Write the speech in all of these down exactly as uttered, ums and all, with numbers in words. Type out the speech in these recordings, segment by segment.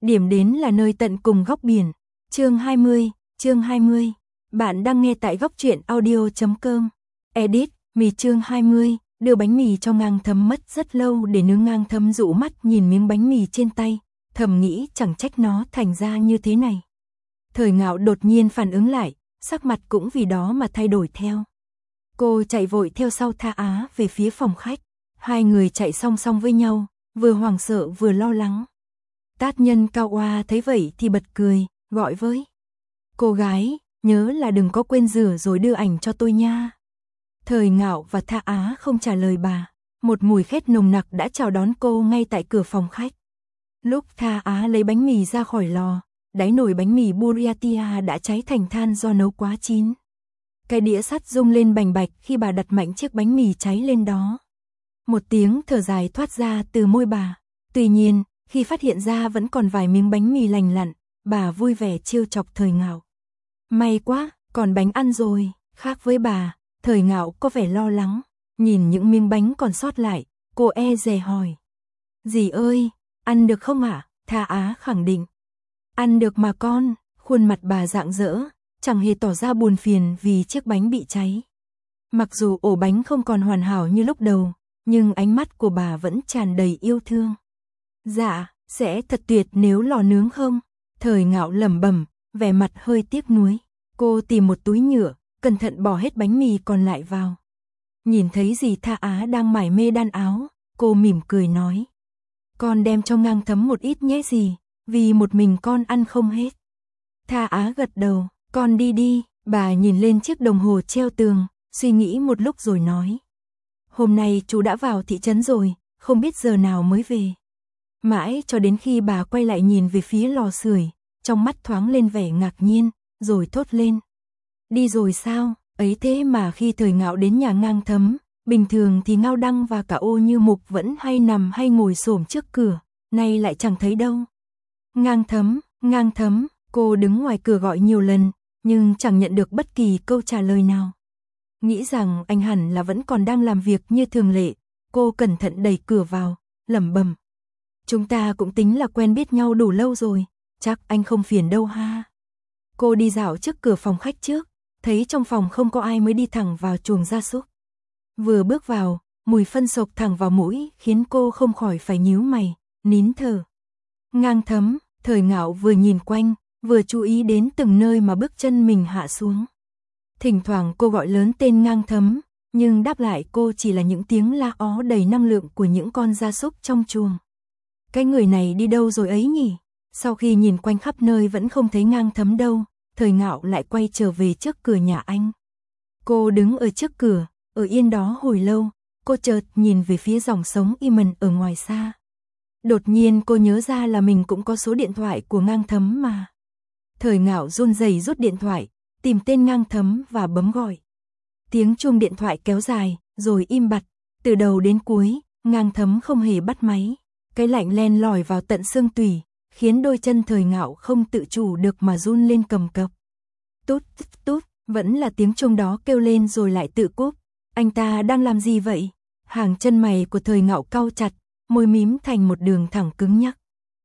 điểm đến là nơi tận cùng góc biển. Chương hai mươi, chương hai mươi. Bạn đang nghe tại góc truyện audio chấm com. Edit, mì chương hai mươi, đưa bánh mì cho Ngang Thấm mất rất lâu để nướng. Ngang Thấm dụ mắt nhìn miếng bánh mì trên tay, thầm nghĩ chẳng trách nó thành ra như thế này. Thời Ngạo đột nhiên phản ứng lại, sắc mặt cũng vì đó mà thay đổi theo. Cô chạy vội theo sau Tha Á về phía phòng khách. Hai người chạy song song với nhau, vừa hoảng sợ vừa lo lắng. Tát Nhân Cao Oa thấy vậy thì bật cười, gọi với: "Cô gái, nhớ là đừng có quên rửa rồi đưa ảnh cho tôi nha." Thời Ngạo và Tha Á không trả lời bà. Một mùi khét nồng nặc đã chào đón cô ngay tại cửa phòng khách. Lúc Tha Á lấy bánh mì ra khỏi lò, đáy nồi bánh mì burritia đã cháy thành than do nấu quá chín. Cái đĩa sắt rung lên bành bạch khi bà đặt mạnh chiếc bánh mì cháy lên đó. Một tiếng thở dài thoát ra từ môi bà. Tuy nhiên, khi phát hiện ra vẫn còn vài miếng bánh mì lành lặn, bà vui vẻ trêu chọc Thời Ngạo: "May quá, còn bánh ăn rồi." Khác với bà, Thời Ngạo có vẻ lo lắng. Nhìn những miếng bánh còn sót lại, cô e dè hỏi: "Dì ơi, ăn được không ạ?" Tha Á khẳng định: "Ăn được mà con." Khuôn mặt bà rạng rỡ, chẳng hề tỏ ra buồn phiền vì chiếc bánh bị cháy. Mặc dù ổ bánh không còn hoàn hảo như lúc đầu, nhưng ánh mắt của bà vẫn tràn đầy yêu thương. "Dạ, sẽ thật tuyệt nếu lò nướng không?" Thời Ngạo lẩm bẩm, vẻ mặt hơi tiếc nuối. Cô tìm một túi nhựa, cẩn thận bỏ hết bánh mì còn lại vào. Nhìn thấy dì Tha Á đang mải mê đan áo, cô mỉm cười nói: "Con đem cho Ngang Thấm một ít nhé dì, vì một mình con ăn không hết." Tha Á gật đầu: "Con đi đi." Bà nhìn lên chiếc đồng hồ treo tường, suy nghĩ một lúc rồi nói: "Hôm nay chú đã vào thị trấn rồi, không biết giờ nào mới về." Mãi cho đến khi bà quay lại nhìn về phía lò sưởi, trong mắt thoáng lên vẻ ngạc nhiên, rồi thốt lên: "Đi rồi sao?" Ấy thế mà khi Thời Ngạo đến nhà Ngang Thấm, bình thường thì Ngao Đăng và cả Ô Như Mục vẫn hay nằm hay ngồi xổm trước cửa, nay lại chẳng thấy đâu. "Ngang Thấm, Ngang Thấm." Cô đứng ngoài cửa gọi nhiều lần, nhưng chẳng nhận được bất kỳ câu trả lời nào. Nghĩ rằng anh hẳn là vẫn còn đang làm việc như thường lệ, cô cẩn thận đẩy cửa vào, lẩm bẩm: "Chúng ta cũng tính là quen biết nhau đủ lâu rồi, chắc anh không phiền đâu ha." Cô đi dạo trước cửa phòng khách trước, thấy trong phòng không có ai mới đi thẳng vào chuồng gia súc. Vừa bước vào, mùi phân sộc thẳng vào mũi khiến cô không khỏi phải nhíu mày, nín thở. Ngang Thấm. Thời Ngạo vừa nhìn quanh, vừa chú ý đến từng nơi mà bước chân mình hạ xuống. Thỉnh thoảng cô gọi lớn tên Ngang Thấm, nhưng đáp lại cô chỉ là những tiếng la ó đầy năng lượng của những con gia súc trong chuồng. Cái người này đi đâu rồi ấy nhỉ? Sau khi nhìn quanh khắp nơi vẫn không thấy Ngang Thấm đâu, Thời Ngạo lại quay trở về trước cửa nhà anh. Cô đứng ở trước cửa, ở yên đó hồi lâu, cô chợt nhìn về phía dòng sống Iman ở ngoài xa. Đột nhiên cô nhớ ra là mình cũng có số điện thoại của Ngang Thấm mà. Thời Ngạo run rẩy rút điện thoại, tìm tên Ngang Thấm và bấm gọi. Tiếng chuông điện thoại kéo dài, rồi im bặt. Từ đầu đến cuối, Ngang Thấm không hề bắt máy. Cái lạnh len lỏi vào tận xương tủy, khiến đôi chân Thời Ngạo không tự chủ được mà run lên cầm cập. Tút tút, vẫn là tiếng chuông đó kêu lên rồi lại tự cúp. Anh ta đang làm gì vậy? Hàng chân mày của Thời Ngạo cau chặt, môi mím thành một đường thẳng cứng nhắc.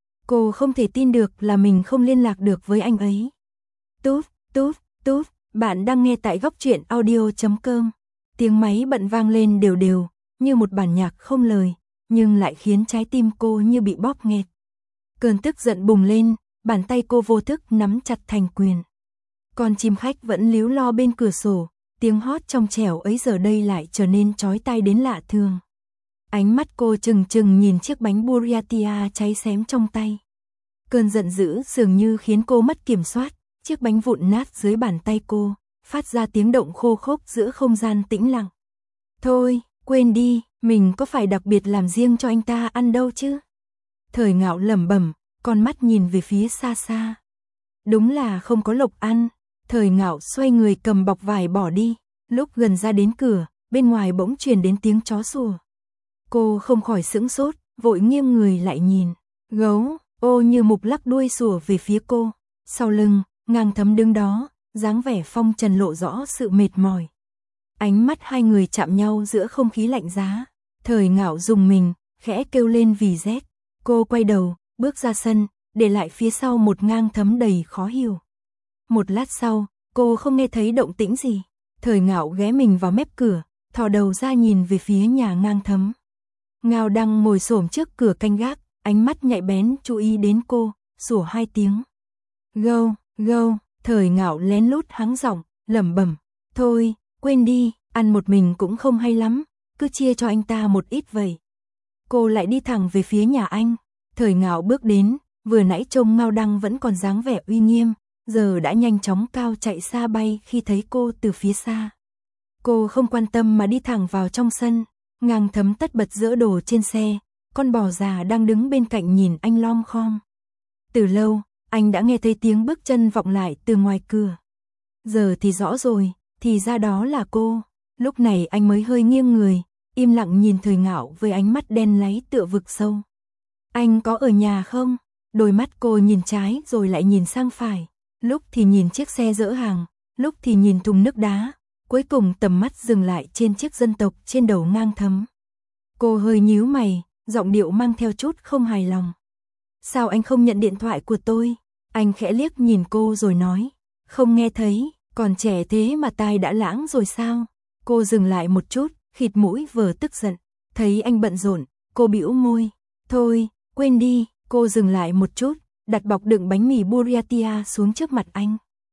Cô không thể tin được là mình không liên lạc được với anh ấy. Tút tút tút, bạn đang nghe tại góc truyện audio chấm com. Tiếng máy bận vang lên đều đều, như một bản nhạc không lời, nhưng lại khiến trái tim cô như bị bóp nghẹt. Cơn tức giận bùng lên, bàn tay cô vô thức nắm chặt thành quyền. Con chim khách vẫn líu lo bên cửa sổ, tiếng hót trong trẻo ấy giờ đây lại trở nên chói tai đến lạ thường. Ánh mắt cô trừng trừng nhìn chiếc bánh burritia cháy xém trong tay. Cơn giận dữ dường như khiến cô mất kiểm soát, chiếc bánh vụn nát dưới bàn tay cô, phát ra tiếng động khô khốc giữa không gian tĩnh lặng. Thôi, quên đi, mình có phải đặc biệt làm riêng cho anh ta ăn đâu chứ? Thời Ngạo lẩm bẩm, con mắt nhìn về phía xa xa. Đúng là không có lộc ăn. Thời Ngạo xoay người cầm bọc vải bỏ đi. Lúc gần ra đến cửa, bên ngoài bỗng truyền đến tiếng chó sủa. Cô không khỏi sững sốt, vội nghiêng người lại nhìn. Gấu, Ô Như Mục lắc đuôi sủa về phía cô. Sau lưng, Ngang Thấm đứng đó, dáng vẻ phong trần lộ rõ sự mệt mỏi. Ánh mắt hai người chạm nhau giữa không khí lạnh giá. Thời Ngạo rùng mình, khẽ kêu lên vì rét. Cô quay đầu, bước ra sân, để lại phía sau một Ngang Thấm đầy khó hiểu. Một lát sau, cô không nghe thấy động tĩnh gì. Thời Ngạo ghé mình vào mép cửa, thò đầu ra nhìn về phía nhà Ngang Thấm. Ngao Đăng ngồi xổm trước cửa canh gác, ánh mắt nhạy bén chú ý đến cô, sủa hai tiếng. Gâu, gâu, Thời Ngạo lén lút hắng giọng, lẩm bẩm, thôi, quên đi, ăn một mình cũng không hay lắm, cứ chia cho anh ta một ít vậy. Cô lại đi thẳng về phía nhà anh. Thời Ngạo bước đến, vừa nãy trông Ngao Đăng vẫn còn dáng vẻ uy nghiêm, giờ đã nhanh chóng cao chạy xa bay khi thấy cô từ phía xa. Cô không quan tâm mà đi thẳng vào trong sân. Ngang Thấm tất bật dỡ đồ trên xe, con bò già đang đứng bên cạnh nhìn anh lom khom. Từ lâu, anh đã nghe thấy tiếng bước chân vọng lại từ ngoài cửa. Giờ thì rõ rồi, thì ra đó là cô. Lúc này anh mới hơi nghiêng người, im lặng nhìn Thời Ngạo với ánh mắt đen láy tựa vực sâu. Anh có ở nhà không? Đôi mắt cô nhìn trái rồi lại nhìn sang phải, lúc thì nhìn chiếc xe dỡ hàng, lúc thì nhìn thùng nước đá. Cuối cùng tầm mắt dừng lại trên chiếc dân tộc trên đầu Ngang Thấm. Cô hơi nhíu mày, giọng điệu mang theo chút không hài lòng. Sao anh không nhận điện thoại của tôi? Anh khẽ liếc nhìn cô rồi nói. Không nghe thấy, còn trẻ thế mà tai đã lãng rồi sao? Cô dừng lại một chút, khịt mũi vờ tức giận. Thấy anh bận rộn, cô bĩu môi. Thôi, quên đi. Cô dừng lại một chút, đặt bọc đựng bánh mì burrata xuống trước mặt anh.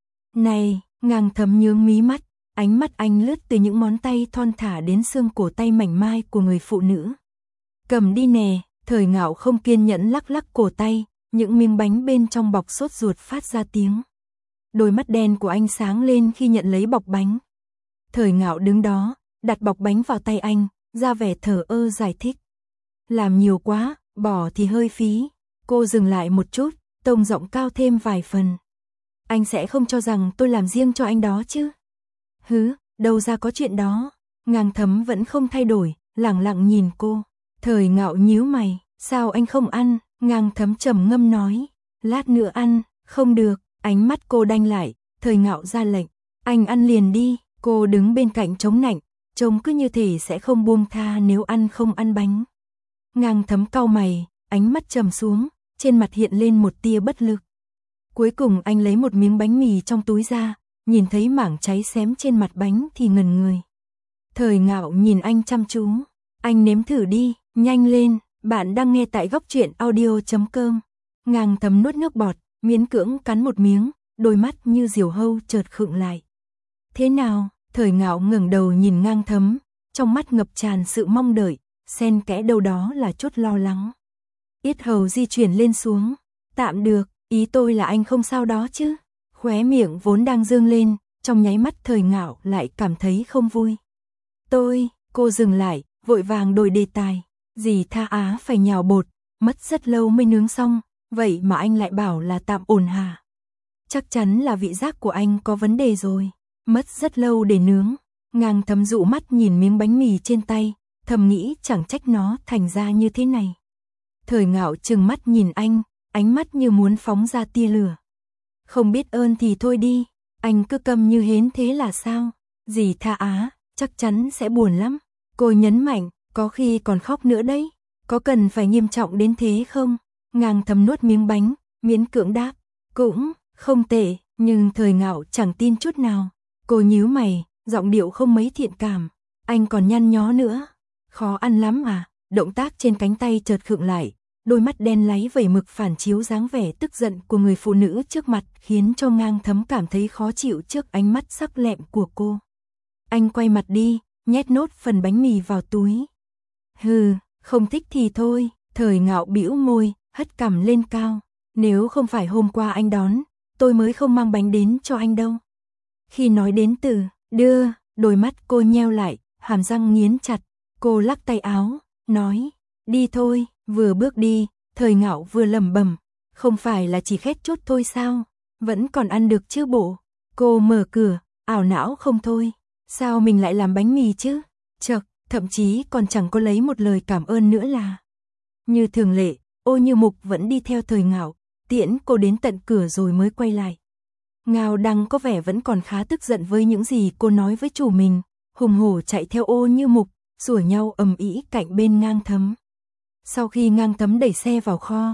Này, Ngang Thấm nhướng mí mắt. Ánh mắt anh lướt từ những ngón tay thon thả đến xương cổ tay mảnh mai của người phụ nữ. Cầm đi nè. Thời Ngạo không kiên nhẫn lắc lắc cổ tay, những miếng bánh bên trong bọc sốt ruột phát ra tiếng. Đôi mắt đen của anh sáng lên khi nhận lấy bọc bánh. Thời Ngạo đứng đó, đặt bọc bánh vào tay anh, ra vẻ thờ ơ giải thích. Làm nhiều quá, bỏ thì hơi phí. Cô dừng lại một chút, tông giọng cao thêm vài phần. Anh sẽ không cho rằng tôi làm riêng cho anh đó chứ? Hứ, đâu ra có chuyện đó. Ngang Thấm vẫn không thay đổi, lẳng lặng nhìn cô. Thời Ngạo nhíu mày, sao anh không ăn? Ngang Thấm trầm ngâm nói, lát nữa ăn. Không được. Ánh mắt cô đanh lại, Thời Ngạo ra lệnh, anh ăn liền đi. Cô đứng bên cạnh chống nạnh, trông cứ như thể sẽ không buông tha nếu ăn không ăn bánh. Ngang Thấm cau mày, ánh mắt trầm xuống, trên mặt hiện lên một tia bất lực. Cuối cùng anh lấy một miếng bánh mì trong túi ra, nhìn thấy mảng cháy xém trên mặt bánh thì ngần người. Thời Ngạo nhìn anh chăm chú, anh nếm thử đi, nhanh lên. Bạn đang nghe tại góc truyện audio chấm com. Ngang Thấm nuốt nước bọt, miễn cưỡng cắn một miếng, đôi mắt như diều hâu chợt khựng lại. Thế nào? Thời Ngạo ngẩng đầu nhìn Ngang Thấm, trong mắt ngập tràn sự mong đợi, xen kẽ đâu đó là chút lo lắng. Yết hầu di chuyển lên xuống, tạm được, ý tôi là anh không sao đó chứ? Khóe miệng vốn đang dương lên, trong nháy mắt Thời Ngạo lại cảm thấy không vui. Tôi, cô dừng lại, vội vàng đổi đề tài. Dì Tha Á phải nhào bột, mất rất lâu mới nướng xong, vậy mà anh lại bảo là tạm ổn hả? Chắc chắn là vị giác của anh có vấn đề rồi, mất rất lâu để nướng. Ngang Thấm dụ mắt nhìn miếng bánh mì trên tay, thầm nghĩ chẳng trách nó thành ra như thế này. Thời Ngạo trừng mắt nhìn anh, ánh mắt như muốn phóng ra tia lửa. Không biết ơn thì thôi đi, anh cứ câm như hến thế là sao? Dì Tha Á, chắc chắn sẽ buồn lắm. Cô nhấn mạnh, có khi còn khóc nữa đấy. Có cần phải nghiêm trọng đến thế không? Ngang Thấm nuốt miếng bánh, miễn cưỡng đáp. Cũng không tệ, nhưng Thời Ngạo chẳng tin chút nào. Cô nhíu mày, giọng điệu không mấy thiện cảm. Anh còn nhăn nhó nữa. Khó ăn lắm à? Động tác trên cánh tay chợt khựng lại. Đôi mắt đen láy vẩy mực phản chiếu dáng vẻ tức giận của người phụ nữ trước mặt, khiến cho Ngang Thấm cảm thấy khó chịu trước ánh mắt sắc lẹm của cô. Anh quay mặt đi, nhét nốt phần bánh mì vào túi. Hừ, không thích thì thôi. Thời Ngạo bĩu môi, hất cằm lên cao. Nếu không phải hôm qua anh đón, tôi mới không mang bánh đến cho anh đâu. Khi nói đến từ đưa, đôi mắt cô nheo lại, hàm răng nghiến chặt. Cô lắc tay áo, nói, đi thôi. Vừa bước đi, Thời Ngạo vừa lẩm bẩm, không phải là chỉ khét chút thôi sao? Vẫn còn ăn được chứ bộ? Cô mở cửa, ảo não không thôi. Sao mình lại làm bánh mì chứ? Chậc, thậm chí còn chẳng có lấy một lời cảm ơn nữa là. Như thường lệ, Ô Như Mục vẫn đi theo Thời Ngạo, tiễn cô đến tận cửa rồi mới quay lại. Ngao Đăng có vẻ vẫn còn khá tức giận với những gì cô nói với chủ mình, hùng hổ chạy theo Ô Như Mục, sủa nhau ầm ĩ cạnh bên Ngang Thấm. Sau khi Ngang Thấm đẩy xe vào kho,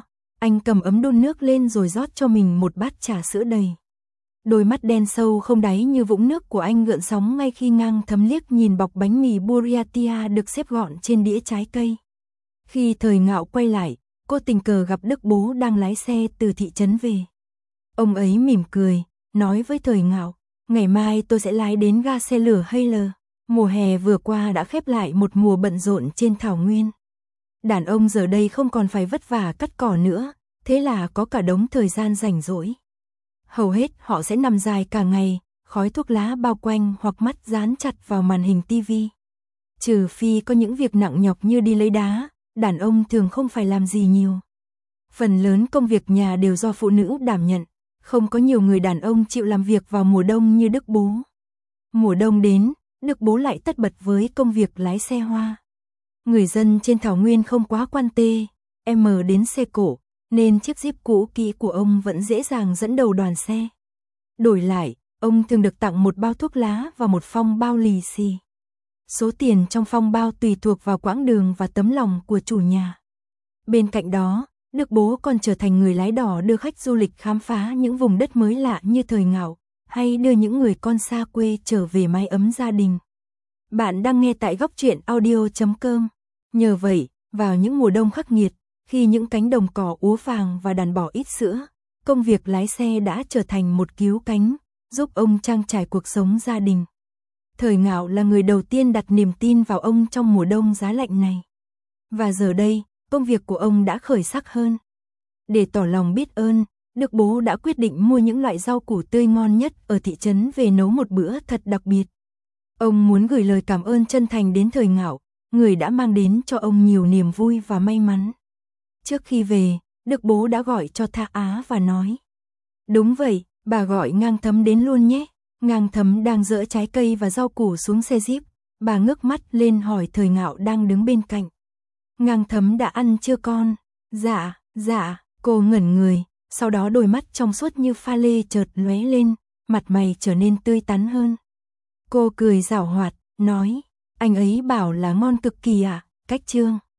Anh cầm ấm đun nước lên rồi rót cho mình một bát trà sữa đầy. Đôi mắt đen sâu không đáy như vũng nước của anh gợn sóng ngay khi Ngang Thấm liếc nhìn bọc bánh mì burrata được xếp gọn trên đĩa trái cây. Khi Thời Ngạo quay lại, cô tình cờ gặp Đức bố đang lái xe từ thị trấn về. Ông ấy mỉm cười, nói với Thời Ngạo, ngày mai tôi sẽ lái đến ga xe lửa hay lờ. Mùa hè vừa qua đã khép lại một mùa bận rộn trên thảo nguyên. Đàn ông giờ đây không còn phải vất vả cắt cỏ nữa, thế là có cả đống thời gian rảnh rỗi. Hầu hết họ sẽ nằm dài cả ngày, khói thuốc lá bao quanh hoặc mắt dán chặt vào màn hình tivi. Trừ phi có những việc nặng nhọc như đi lấy đá, đàn ông thường không phải làm gì nhiều. Phần lớn công việc nhà đều do phụ nữ đảm nhận, không có nhiều người đàn ông chịu làm việc vào mùa đông như Đức bố. Mùa đông đến, Đức bố lại tất bật với công việc lái xe hoa. Người dân trên thảo nguyên không quá quan tê, em đến xe cổ, nên chiếc Jeep cũ kỹ của ông vẫn dễ dàng dẫn đầu đoàn xe. Đổi lại, ông thường được tặng một bao thuốc lá và một phong bao lì xì. Số tiền trong phong bao tùy thuộc vào quãng đường và tấm lòng của chủ nhà. Bên cạnh đó, Đức bố còn trở thành người lái đò đưa khách du lịch khám phá những vùng đất mới lạ như Thời Ngạo, hay đưa những người con xa quê trở về mái ấm gia đình. Bạn đang nghe tại góc truyện audio chấm com. Nhờ vậy, vào những mùa đông khắc nghiệt, khi những cánh đồng cỏ úa vàng và đàn bò ít sữa, công việc lái xe đã trở thành một cứu cánh, giúp ông trang trải cuộc sống gia đình. Thời Ngạo là người đầu tiên đặt niềm tin vào ông trong mùa đông giá lạnh này. Và giờ đây, công việc của ông đã khởi sắc hơn. Để tỏ lòng biết ơn, Đức bố đã quyết định mua những loại rau củ tươi ngon nhất ở thị trấn về nấu một bữa thật đặc biệt. Ông muốn gửi lời cảm ơn chân thành đến Thời Ngạo, người đã mang đến cho ông nhiều niềm vui và may mắn. Trước khi về, Đức bố đã gọi cho Tha Á và nói: đúng vậy, bà gọi Ngang Thấm đến luôn nhé. Ngang Thấm đang dỡ trái cây và rau củ xuống xe Jeep, bà ngước mắt lên hỏi Thời Ngạo đang đứng bên cạnh. Ngang Thấm đã ăn chưa con? Dạ, dạ, cô ngẩn người, sau đó đôi mắt trong suốt như pha lê chợt lóe lên, mặt mày trở nên tươi tắn hơn. Cô cười giảo hoạt, nói, anh ấy bảo là ngon cực kỳ ạ, à, cách chương.